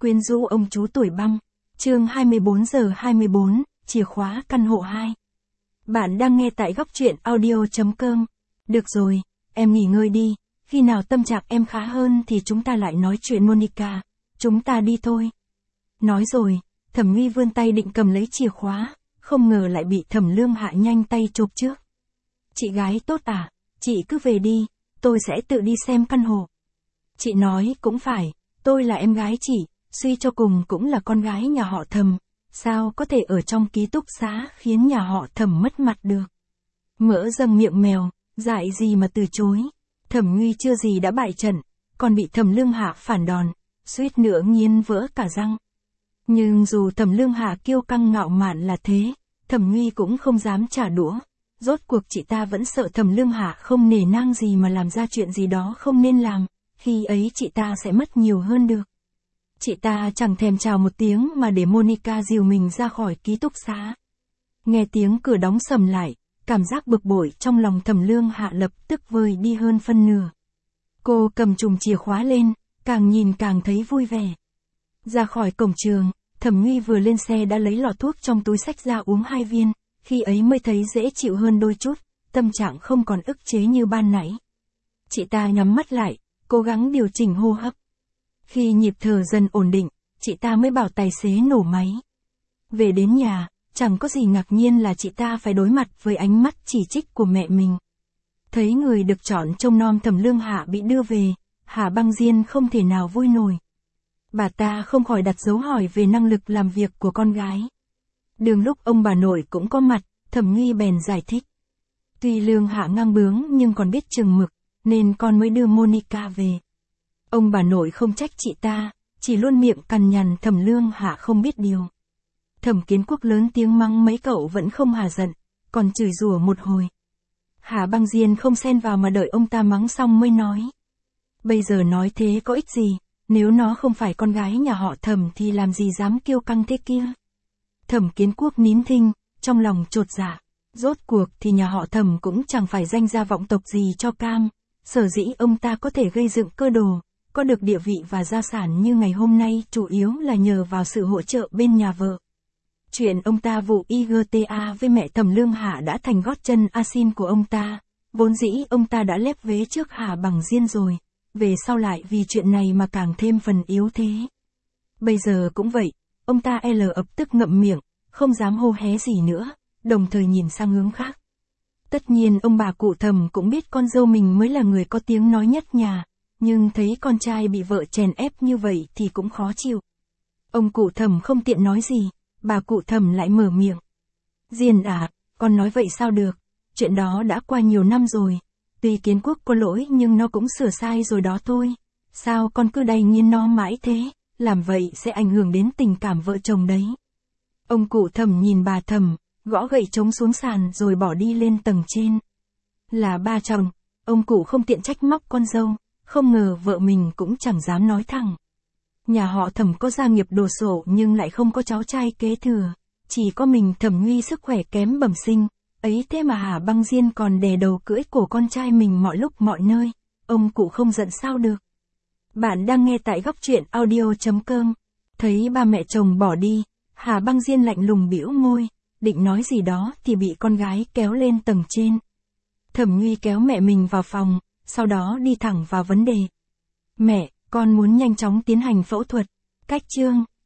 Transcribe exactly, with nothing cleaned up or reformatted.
Quyến rũ ông chú tuổi băng. Chương hai mươi bốn giờ hai mươi bốn, chìa khóa căn hộ hai. Bạn đang nghe tại góc truyện audio chấm com. Được rồi, em nghỉ ngơi đi, khi nào tâm trạng em khá hơn thì chúng ta lại nói chuyện Monica, chúng ta đi thôi. Nói rồi, Thẩm Nguy vươn tay định cầm lấy chìa khóa, không ngờ lại bị Thẩm Lương Hạ nhanh tay chộp trước. Chị gái tốt à, chị cứ về đi, tôi sẽ tự đi xem căn hộ. Chị nói cũng phải, tôi là em gái chị, suy cho cùng cũng là con gái nhà họ Thẩm, sao có thể ở trong ký túc xá khiến nhà họ Thẩm mất mặt được. Mỡ dâng miệng mèo, dại gì mà từ chối. Thẩm Nguy chưa gì đã bại trận, còn bị Thẩm Lương Hạ phản đòn, suýt nữa nghiến vỡ cả răng. Nhưng dù Thẩm Lương Hạ kiêu căng ngạo mạn là thế, Thẩm Nguy cũng không dám trả đũa. Rốt cuộc chị ta vẫn sợ Thẩm Lương Hạ không nể nang gì mà làm ra chuyện gì đó không nên làm, khi ấy chị ta sẽ mất nhiều hơn được. Chị ta chẳng thèm chào một tiếng mà để Monica dìu mình ra khỏi ký túc xá. Nghe tiếng cửa đóng sầm lại, cảm giác bực bội trong lòng Thẩm Lương Hạ lập tức vơi đi hơn phân nửa. Cô cầm chùm chìa khóa lên, càng nhìn càng thấy vui vẻ. Ra khỏi cổng trường, Thẩm Nguy vừa lên xe đã lấy lọ thuốc trong túi xách ra uống hai viên, khi ấy mới thấy dễ chịu hơn đôi chút, tâm trạng không còn ức chế như ban nãy. Chị ta nhắm mắt lại, cố gắng điều chỉnh hô hấp. Khi nhịp thở dần ổn định, chị ta mới bảo tài xế nổ máy. Về đến nhà, chẳng có gì ngạc nhiên là chị ta phải đối mặt với ánh mắt chỉ trích của mẹ mình. Thấy người được chọn trông nom Thẩm Lương Hạ bị đưa về, Hà Băng Diên không thể nào vui nổi. Bà ta không khỏi đặt dấu hỏi về năng lực làm việc của con gái. Đường lúc ông bà nội cũng có mặt, Thẩm Nguy bèn giải thích. Tuy Lương Hạ ngang bướng nhưng còn biết chừng mực, nên con mới đưa Monica về. Ông bà nội không trách chị ta, chỉ luôn miệng cằn nhằn Thẩm Lương Hạ không biết điều. Thẩm Kiến Quốc lớn tiếng mắng mấy cậu vẫn không hả giận, còn chửi rủa một hồi. Hà Băng Diên không xen vào mà đợi ông ta mắng xong mới nói. Bây giờ nói thế có ích gì, nếu nó không phải con gái nhà họ Thẩm thì làm gì dám kiêu căng thế kia. Thẩm Kiến Quốc nín thinh, trong lòng chột dạ. Rốt cuộc thì nhà họ Thẩm cũng chẳng phải danh gia vọng tộc gì cho cam, sở dĩ ông ta có thể gây dựng cơ đồ, có được địa vị và gia sản như ngày hôm nay chủ yếu là nhờ vào sự hỗ trợ bên nhà vợ. Chuyện ông ta vụ i giê tê a với mẹ Thẩm Lương Hạ đã thành gót chân a xin của ông ta, vốn dĩ ông ta đã lép vế trước Hà Bằng Diên rồi, về sau lại vì chuyện này mà càng thêm phần yếu thế. Bây giờ cũng vậy, ông ta l ập tức ngậm miệng, không dám hô hé gì nữa, đồng thời nhìn sang hướng khác. Tất nhiên ông bà cụ Thẩm cũng biết con dâu mình mới là người có tiếng nói nhất nhà, nhưng thấy con trai bị vợ chèn ép như vậy thì cũng khó chịu. Ông cụ Thẩm không tiện nói gì, bà cụ Thẩm lại mở miệng. Diên à, con nói vậy sao được, chuyện đó đã qua nhiều năm rồi, tuy Kiến Quốc có lỗi nhưng nó cũng sửa sai rồi đó thôi, sao con cứ đày nghiến nó mãi thế, làm vậy sẽ ảnh hưởng đến tình cảm vợ chồng đấy. Ông cụ Thẩm nhìn bà Thẩm, gõ gậy trống xuống sàn rồi bỏ đi lên tầng trên. Là ba chồng, ông cụ không tiện trách móc con dâu, không ngờ vợ mình cũng chẳng dám nói thẳng. Nhà họ Thẩm có gia nghiệp đồ sộ nhưng lại không có cháu trai kế thừa, chỉ có mình Thẩm Nguy sức khỏe kém bẩm sinh, ấy thế mà Hà Băng Diên còn đè đầu cưỡi cổ con trai mình mọi lúc mọi nơi, ông cụ không giận sao được. Bạn đang nghe tại góc truyện audio chấm com. Thấy ba mẹ chồng bỏ đi, Hà Băng Diên lạnh lùng bĩu môi, định nói gì đó thì bị con gái kéo lên tầng trên. Thẩm Nguy kéo mẹ mình vào phòng, sau đó đi thẳng vào vấn đề. Mẹ, con muốn nhanh chóng tiến hành phẫu thuật. Cách chương